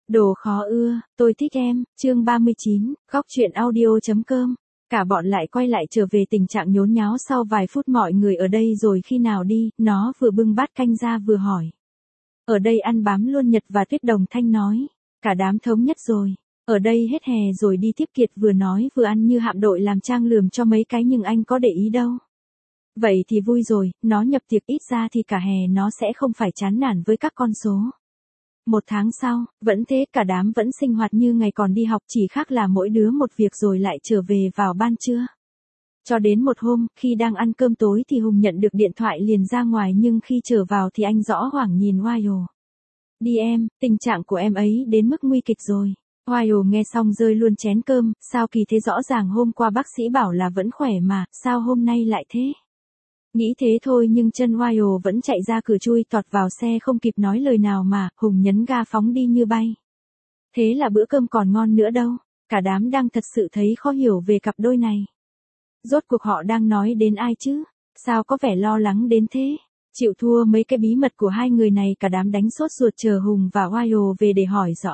Đồ khó ưa, tôi thích em, chương 39, góc truyện audio.com. Cả bọn lại quay lại trở về tình trạng nhốn nháo sau vài phút mọi người ở đây rồi khi nào đi, nó vừa bưng bát canh ra vừa hỏi. Ở đây ăn bám luôn Nhật và Tuyết Đồng Thanh nói. Cả đám thống nhất rồi. Ở đây hết hè rồi đi tiếp Kiệt vừa nói vừa ăn như hạm đội làm trang lườm cho mấy cái nhưng anh có để ý đâu. Vậy thì vui rồi, nó nhập tiệc ít ra thì cả hè nó sẽ không phải chán nản với các con số. 1 tháng sau, vẫn thế cả đám vẫn sinh hoạt như ngày còn đi học chỉ khác là mỗi đứa một việc rồi lại trở về vào ban trưa. Cho đến một hôm, khi đang ăn cơm tối thì Hùng nhận được điện thoại liền ra ngoài nhưng khi trở vào thì anh rõ hoảng nhìn Wayo. Đi em, tình trạng của em ấy đến mức nguy kịch rồi. Wayo nghe xong rơi luôn chén cơm, sao kỳ thế rõ ràng hôm qua bác sĩ bảo là vẫn khỏe mà, sao hôm nay lại thế? Nghĩ thế thôi nhưng chân Wayo vẫn chạy ra cửa chui tọt vào xe không kịp nói lời nào mà, Hùng nhấn ga phóng đi như bay. Thế là bữa cơm còn ngon nữa đâu, cả đám đang thật sự thấy khó hiểu về cặp đôi này. Rốt cuộc họ đang nói đến ai chứ, sao có vẻ lo lắng đến thế? Chịu thua mấy cái bí mật của hai người này cả đám đánh sốt ruột chờ Hùng và Wayo về để hỏi rõ.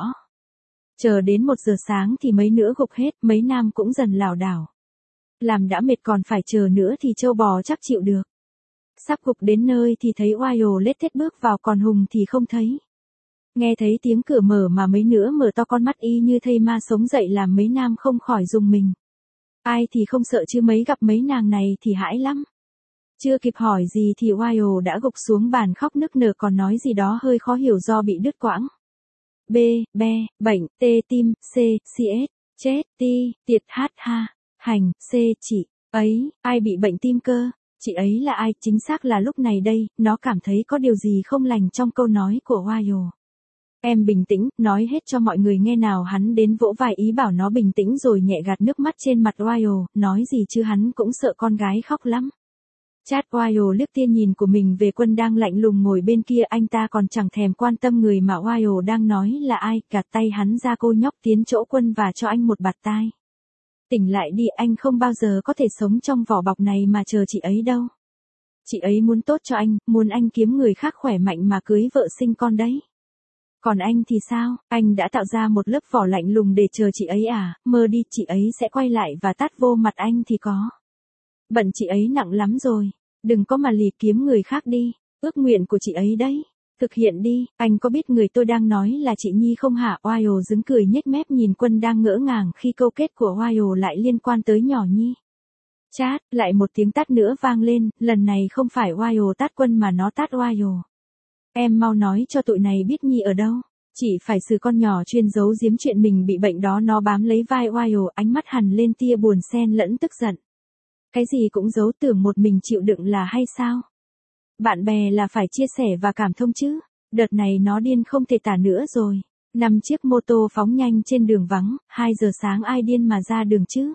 Chờ đến 1 giờ sáng thì mấy nữa gục hết, mấy nam cũng dần lảo đảo. Làm đã mệt còn phải chờ nữa thì trâu bò chắc chịu được. Sắp gục đến nơi thì thấy Wayo lết thết bước vào còn Hùng thì không thấy. Nghe thấy tiếng cửa mở mà mấy nữa mở to con mắt y như thây ma sống dậy làm mấy nam không khỏi rùng mình. Ai thì không sợ chứ mấy gặp mấy nàng này thì hãi lắm. Chưa kịp hỏi gì thì Wayo đã gục xuống bàn khóc nức nở còn nói gì đó hơi khó hiểu do bị đứt quãng. B, be, bệnh, T, tim, C, CS, chết, ti, tiệt, hát, ha, hành, C, chị, ấy, ai bị bệnh tim cơ, chị ấy là ai, chính xác là lúc này đây, nó cảm thấy có điều gì không lành trong câu nói của Wayo. Em bình tĩnh, nói hết cho mọi người nghe nào hắn đến vỗ vai ý bảo nó bình tĩnh rồi nhẹ gạt nước mắt trên mặt Wayo, nói gì chứ hắn cũng sợ con gái khóc lắm. Chát Wayo liếc tia nhìn của mình về Quân đang lạnh lùng ngồi bên kia anh ta còn chẳng thèm quan tâm người mà Wayo đang nói là ai, gạt tay hắn ra cô nhóc tiến chỗ Quân và cho anh một bạt tai. Tỉnh lại đi anh không bao giờ có thể sống trong vỏ bọc này mà chờ chị ấy đâu. Chị ấy muốn tốt cho anh, muốn anh kiếm người khác khỏe mạnh mà cưới vợ sinh con đấy. Còn anh thì sao, anh đã tạo ra một lớp vỏ lạnh lùng để chờ chị ấy à, mơ đi chị ấy sẽ quay lại và tát vô mặt anh thì có. Bận chị ấy nặng lắm rồi, đừng có mà lì kiếm người khác đi, ước nguyện của chị ấy đấy. Thực hiện đi, anh có biết người tôi đang nói là chị Nhi không hả? Wayo dứng cười nhếch mép nhìn Quân đang ngỡ ngàng khi câu kết của Wayo lại liên quan tới nhỏ Nhi. Chát, lại một tiếng tát nữa vang lên, lần này không phải Wayo tát Quân mà nó tát Wayo. Em mau nói cho tụi này biết Nhi ở đâu. Chỉ phải xử con nhỏ chuyên giấu giếm chuyện mình bị bệnh đó nó bám lấy vai Wayo ánh mắt hằn lên tia buồn xen lẫn tức giận. Cái gì cũng giấu tưởng một mình chịu đựng là hay sao? Bạn bè là phải chia sẻ và cảm thông chứ. Đợt này nó điên không thể tả nữa rồi. 5 chiếc mô tô phóng nhanh trên đường vắng, 2 giờ sáng ai điên mà ra đường chứ?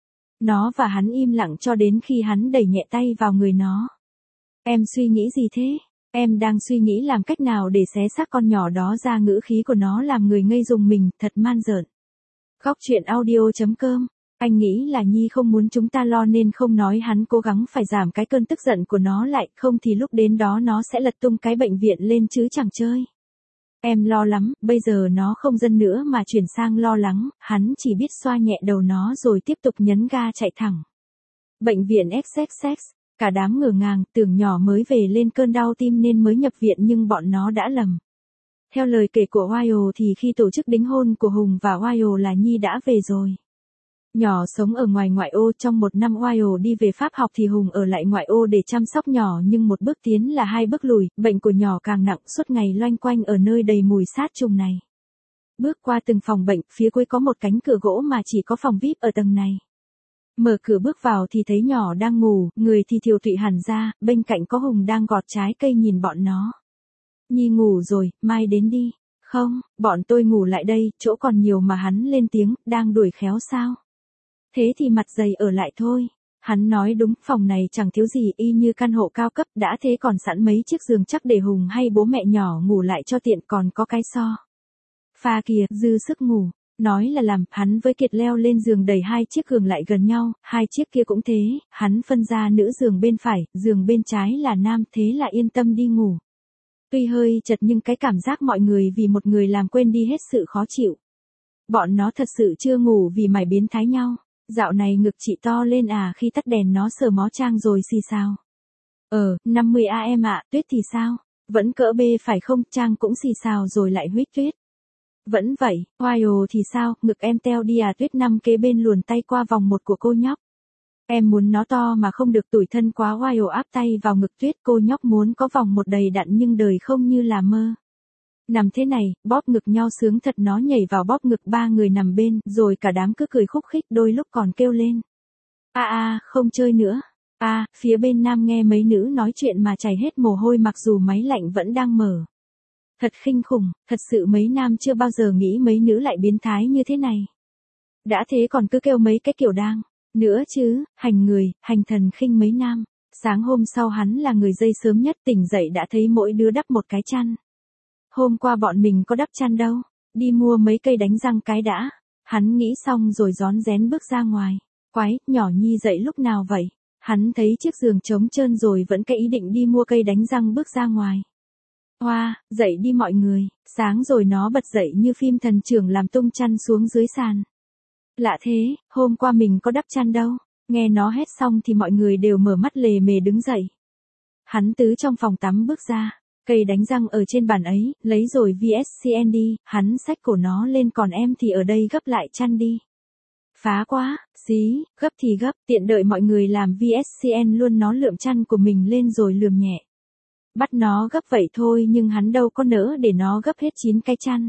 Nó và hắn im lặng cho đến khi hắn đẩy nhẹ tay vào người nó. Em suy nghĩ gì thế? Em đang suy nghĩ làm cách nào để xé xác con nhỏ đó ra. Ngữ khí của nó làm người ngây rùng mình, thật man rợn. Góc truyện audio.com. Anh nghĩ là Nhi không muốn chúng ta lo nên không nói hắn cố gắng phải giảm cái cơn tức giận của nó lại, không thì lúc đến đó nó sẽ lật tung cái bệnh viện lên chứ chẳng chơi. Em lo lắm, bây giờ nó không dần nữa mà chuyển sang lo lắng, hắn chỉ biết xoa nhẹ đầu nó rồi tiếp tục nhấn ga chạy thẳng. Bệnh viện XXX, cả đám ngỡ ngàng, tưởng nhỏ mới về lên cơn đau tim nên mới nhập viện nhưng bọn nó đã lầm. Theo lời kể của Wayo thì khi tổ chức đính hôn của Hùng và Wayo là Nhi đã về rồi. Nhỏ sống ở ngoài ngoại ô trong 1 năm Wayo đi về Pháp học thì Hùng ở lại ngoại ô để chăm sóc nhỏ nhưng 1 bước tiến là 2 bước lùi, bệnh của nhỏ càng nặng suốt ngày loanh quanh ở nơi đầy mùi sát trùng này. Bước qua từng phòng bệnh, phía cuối có một cánh cửa gỗ mà chỉ có phòng VIP ở tầng này. Mở cửa bước vào thì thấy nhỏ đang ngủ, người thì thiều tụy hẳn ra, bên cạnh có Hùng đang gọt trái cây nhìn bọn nó. Nhi ngủ rồi, mai đến đi. Không, bọn tôi ngủ lại đây, chỗ còn nhiều mà hắn lên tiếng, đang đuổi khéo sao? Thế thì mặt dày ở lại thôi. Hắn nói đúng, phòng này chẳng thiếu gì y như căn hộ cao cấp, đã thế còn sẵn mấy chiếc giường chắc để Hùng hay bố mẹ nhỏ ngủ lại cho tiện, còn có cái pha kìa, dư sức ngủ. Nói là làm, hắn với Kiệt leo lên giường đẩy 2 chiếc giường lại gần nhau, 2 chiếc kia cũng thế, hắn phân ra nữ giường bên phải, giường bên trái là nam, thế là yên tâm đi ngủ. Tuy hơi chật nhưng cái cảm giác mọi người vì một người làm quên đi hết sự khó chịu. Bọn nó thật sự chưa ngủ vì mải biến thái nhau. Dạo này ngực chị to lên à, khi tắt đèn nó sờ mó Trang rồi xì sao. 50 em ạ, Tuyết thì sao? Vẫn cỡ B phải không? Trang cũng xì xào rồi lại huýt Tuyết. Vẫn vậy, Oio thì sao? Ngực em teo đi à? Tuyết nằm kế bên luồn tay qua vòng một của cô nhóc. Em muốn nó to mà không được, tủi thân quá. Oio áp tay vào ngực Tuyết, cô nhóc muốn có vòng một đầy đặn nhưng đời không như là mơ. Nằm thế này, bóp ngực nhau sướng thật, nó nhảy vào bóp ngực ba người nằm bên, rồi cả đám cứ cười khúc khích, đôi lúc còn kêu lên. Không chơi nữa. Phía bên nam nghe mấy nữ nói chuyện mà chảy hết mồ hôi mặc dù máy lạnh vẫn đang mở. Thật kinh khủng, thật sự mấy nam chưa bao giờ nghĩ mấy nữ lại biến thái như thế này. Đã thế còn cứ kêu mấy cái kiểu đang nữa chứ, hành người, hành thần khinh mấy nam. Sáng hôm sau hắn là người dậy sớm nhất, tỉnh dậy đã thấy mỗi đứa đắp một cái chăn. Hôm qua bọn mình có đắp chăn đâu, đi mua mấy cây đánh răng cái đã. Hắn nghĩ xong rồi rón rén bước ra ngoài. Quái, nhỏ Nhi dậy lúc nào vậy? Hắn thấy chiếc giường trống trơn rồi vẫn cái ý định đi mua cây đánh răng bước ra ngoài. Dậy đi mọi người, sáng rồi nó bật dậy như phim thần trưởng làm tung chăn xuống dưới sàn. Lạ thế, hôm qua mình có đắp chăn đâu. Nghe nó hét xong thì mọi người đều mở mắt lề mề đứng dậy. Hắn từ trong phòng tắm bước ra. Cây đánh răng ở trên bàn ấy, lấy rồi VSCN đi, hắn xách cổ nó lên, còn em thì ở đây gấp lại chăn đi. Phá quá, xí, gấp thì gấp, tiện đợi mọi người làm VSCN luôn, nó lượm chăn của mình lên rồi lườm nhẹ. Bắt nó gấp vậy thôi nhưng hắn đâu có nỡ để nó gấp hết 9 cái chăn.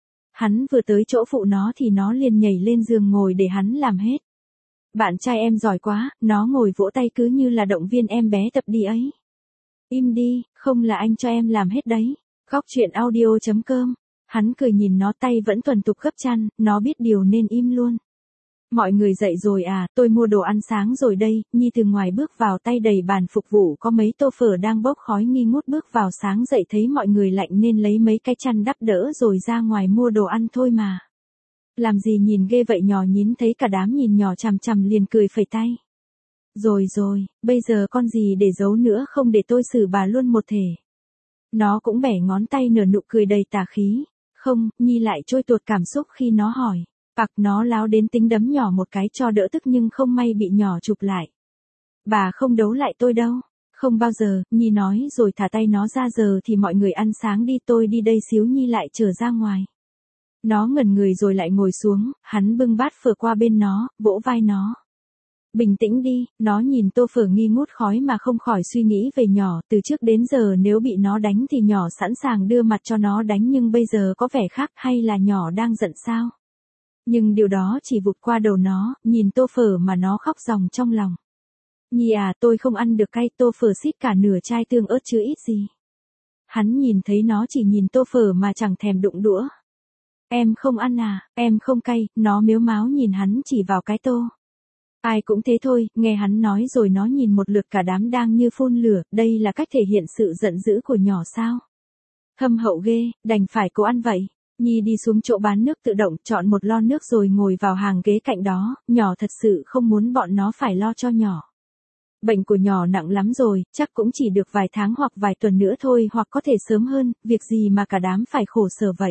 Hắn vừa tới chỗ phụ nó thì nó liền nhảy lên giường ngồi để hắn làm hết. Bạn trai em giỏi quá, nó ngồi vỗ tay cứ như là động viên em bé tập đi ấy. Im đi, không là anh cho em làm hết đấy. Góc chuyện audio.com. Hắn cười nhìn nó, tay vẫn tuần tục gấp chăn, nó biết điều nên im luôn. Mọi người dậy rồi à, tôi mua đồ ăn sáng rồi đây. Nhi từ ngoài bước vào, tay đầy bàn phục vụ có mấy tô phở đang bốc khói nghi ngút, bước vào sáng dậy thấy mọi người lạnh nên lấy mấy cái chăn đắp đỡ rồi ra ngoài mua đồ ăn thôi mà. Làm gì nhìn ghê vậy? Nhỏ nhín thấy cả đám nhìn nhỏ chằm chằm liền cười phẩy tay. Rồi, bây giờ con gì để giấu nữa không, để tôi xử bà luôn một thể. Nó cũng bẻ ngón tay nở nụ cười đầy tà khí. Không, Nhi lại trôi tuột cảm xúc khi nó hỏi. Nó láo đến tính đấm nhỏ một cái cho đỡ tức nhưng không may bị nhỏ chụp lại. Bà không đấu lại tôi đâu. Không bao giờ, Nhi nói rồi thả tay nó ra. Giờ thì mọi người ăn sáng đi, tôi đi đây xíu. Nhi lại trở ra ngoài. Nó ngẩn người rồi lại ngồi xuống, hắn bưng bát phở qua bên nó, vỗ vai nó. Bình tĩnh đi, nó nhìn tô phở nghi ngút khói mà không khỏi suy nghĩ về nhỏ, từ trước đến giờ nếu bị nó đánh thì nhỏ sẵn sàng đưa mặt cho nó đánh nhưng bây giờ có vẻ khác, hay là nhỏ đang giận sao? Nhưng điều đó chỉ vụt qua đầu nó, nhìn tô phở mà nó khóc ròng trong lòng. Nhi à, tôi không ăn được cay. Tô phở xít cả nửa chai tương ớt chứ ít gì. Hắn nhìn thấy nó chỉ nhìn tô phở mà chẳng thèm đụng đũa. Em không ăn à, em không cay, nó mếu máo nhìn hắn chỉ vào cái tô. Ai cũng thế thôi, nghe hắn nói rồi nó nhìn một lượt cả đám đang như phun lửa, đây là cách thể hiện sự giận dữ của nhỏ sao? Thâm hậu ghê, đành phải cố ăn vậy. Nhi đi xuống chỗ bán nước tự động, chọn một lon nước rồi ngồi vào hàng ghế cạnh đó, nhỏ thật sự không muốn bọn nó phải lo cho nhỏ. Bệnh của nhỏ nặng lắm rồi, chắc cũng chỉ được vài tháng hoặc vài tuần nữa thôi, hoặc có thể sớm hơn, việc gì mà cả đám phải khổ sở vậy.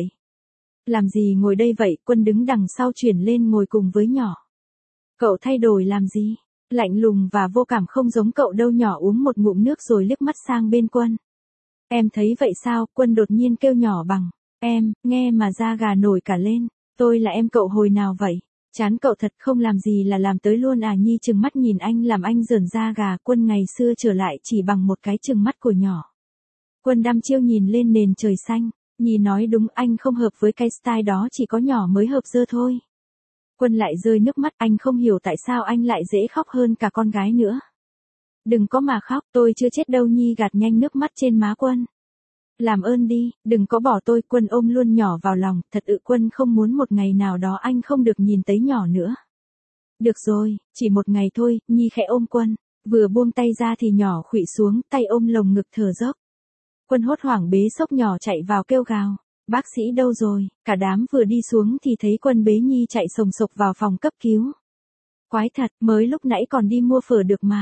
Làm gì ngồi đây vậy? Quân đứng đằng sau chuyển lên ngồi cùng với nhỏ. Cậu thay đổi làm gì? Lạnh lùng và vô cảm không giống cậu đâu. Nhỏ uống một ngụm nước rồi liếc mắt sang bên Quân. Em thấy vậy sao? Quân đột nhiên kêu nhỏ bằng. Em, nghe mà da gà nổi cả lên. Tôi là em cậu hồi nào vậy? Chán cậu thật, không làm gì là làm tới luôn à? Nhi trừng mắt nhìn anh làm anh rởn da gà. Quân ngày xưa trở lại chỉ bằng một cái trừng mắt của nhỏ. Quân đăm chiêu nhìn lên nền trời xanh. Nhi nói đúng, anh không hợp với cái style đó, chỉ có nhỏ mới hợp dơ thôi. Quân lại rơi nước mắt, anh không hiểu tại sao anh lại dễ khóc hơn cả con gái nữa. Đừng có mà khóc, tôi chưa chết đâu. Nhi gạt nhanh nước mắt trên má Quân. Làm ơn đi, đừng có bỏ tôi. Quân ôm luôn nhỏ vào lòng, thật Quân không muốn một ngày nào đó anh không được nhìn thấy nhỏ nữa. Được rồi, chỉ một ngày thôi. Nhi khẽ ôm Quân, vừa buông tay ra thì nhỏ khuỵu xuống, tay ôm lồng ngực thở dốc. Quân hốt hoảng bế xốc nhỏ chạy vào kêu gào. Bác sĩ đâu rồi? Cả đám vừa đi xuống thì thấy Quân bế Nhi chạy sồng sộc vào phòng cấp cứu. Quái thật, mới lúc nãy còn đi mua phở được mà.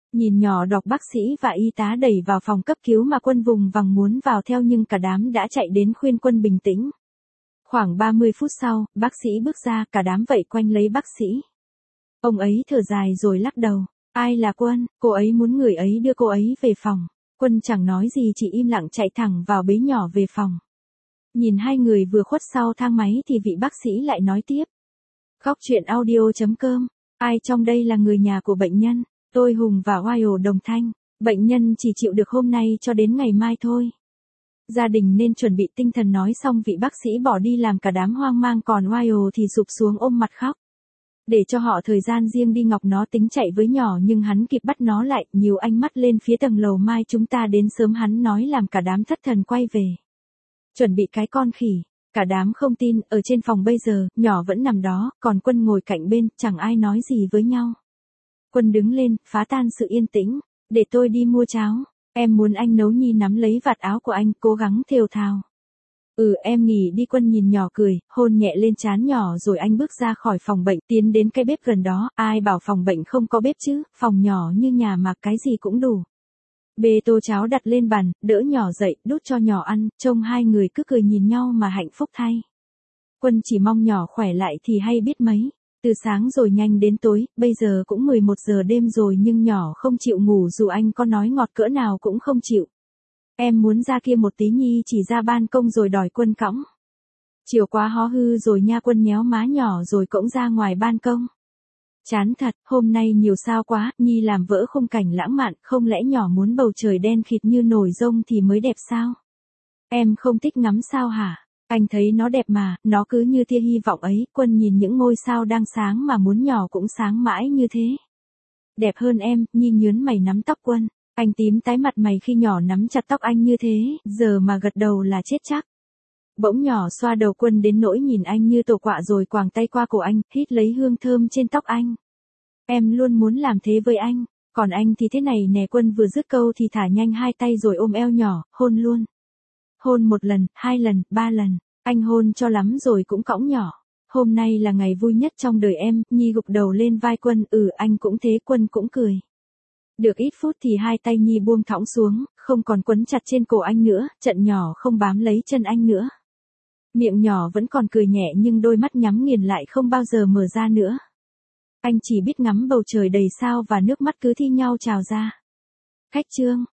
Nhìn nhỏ đọc bác sĩ và y tá đẩy vào phòng cấp cứu mà Quân vùng vằng muốn vào theo nhưng cả đám đã chạy đến khuyên Quân bình tĩnh. Khoảng 30 phút sau, bác sĩ bước ra, cả đám vây quanh lấy bác sĩ. Ông ấy thở dài rồi lắc đầu. Ai là Quân, cô ấy muốn người ấy đưa cô ấy về phòng. Quân chẳng nói gì chỉ im lặng chạy thẳng vào bế nhỏ về phòng. Nhìn hai người vừa khuất sau thang máy thì vị bác sĩ lại nói tiếp. Góc chuyện audio.com. Ai trong đây là người nhà của bệnh nhân? Tôi Hùng và Oil đồng thanh. Bệnh nhân chỉ chịu được hôm nay cho đến ngày mai thôi. Gia đình nên chuẩn bị tinh thần, nói xong vị bác sĩ bỏ đi làm cả đám hoang mang, còn Oil thì sụp xuống ôm mặt khóc. Để cho họ thời gian riêng đi, Ngọc nó tính chạy với nhỏ nhưng hắn kịp bắt nó lại, nhiều ánh mắt lên phía tầng lầu. Mai chúng ta đến sớm, hắn nói, làm cả đám thất thần quay về. Chuẩn bị cái con khỉ. Cả đám không tin, ở trên phòng bây giờ, nhỏ vẫn nằm đó, còn Quân ngồi cạnh bên, chẳng ai nói gì với nhau. Quân đứng lên, phá tan sự yên tĩnh. Để tôi đi mua cháo. Em muốn anh nấu. Nhi nắm lấy vạt áo của anh, cố gắng thều thào. Em nghỉ đi. Quân nhìn nhỏ cười, hôn nhẹ lên trán nhỏ rồi anh bước ra khỏi phòng bệnh, tiến đến cái bếp gần đó. Ai bảo phòng bệnh không có bếp chứ, phòng nhỏ như nhà mà cái gì cũng đủ. Bê tô cháo đặt lên bàn, đỡ nhỏ dậy, đút cho nhỏ ăn, trông hai người cứ cười nhìn nhau mà hạnh phúc thay. Quân chỉ mong nhỏ khỏe lại thì hay biết mấy. Từ sáng rồi nhanh đến tối, bây giờ cũng 11 giờ đêm rồi nhưng nhỏ không chịu ngủ dù anh có nói ngọt cỡ nào cũng không chịu. Em muốn ra kia một tí. Nhi chỉ ra ban công rồi đòi Quân cõng. Chiều quá hó hư rồi nha. Quân nhéo má nhỏ rồi cõng ra ngoài ban công. Chán thật, hôm nay nhiều sao quá. Nhi làm vỡ khung cảnh lãng mạn, không lẽ nhỏ muốn bầu trời đen khịt như nồi rông thì mới đẹp sao? Em không thích ngắm sao hả? Anh thấy nó đẹp mà, nó cứ như tia hy vọng ấy. Quân nhìn những ngôi sao đang sáng mà muốn nhỏ cũng sáng mãi như thế. Đẹp hơn em. Nhi nhớn mày nắm tóc Quân. Anh tím tái mặt mày khi nhỏ nắm chặt tóc anh như thế, giờ mà gật đầu là chết chắc. Bỗng nhỏ xoa đầu Quân đến nỗi nhìn anh như tổ quạ rồi quàng tay qua cổ anh, hít lấy hương thơm trên tóc anh. Em luôn muốn làm thế với anh, còn anh thì thế này nè. Quân vừa dứt câu thì thả nhanh hai tay rồi ôm eo nhỏ, hôn luôn. Hôn 1 lần, 2 lần, 3 lần, anh hôn cho lắm rồi cũng cõng nhỏ. Hôm nay là ngày vui nhất trong đời em. Nhi gục đầu lên vai Quân. Anh cũng thế. Quân cũng cười. Được ít phút thì hai tay Nhi buông thõng xuống, không còn quấn chặt trên cổ anh nữa, trận nhỏ không bám lấy chân anh nữa. Miệng nhỏ vẫn còn cười nhẹ nhưng đôi mắt nhắm nghiền lại không bao giờ mở ra nữa. Anh chỉ biết ngắm bầu trời đầy sao và nước mắt cứ thi nhau trào ra. Khách chương.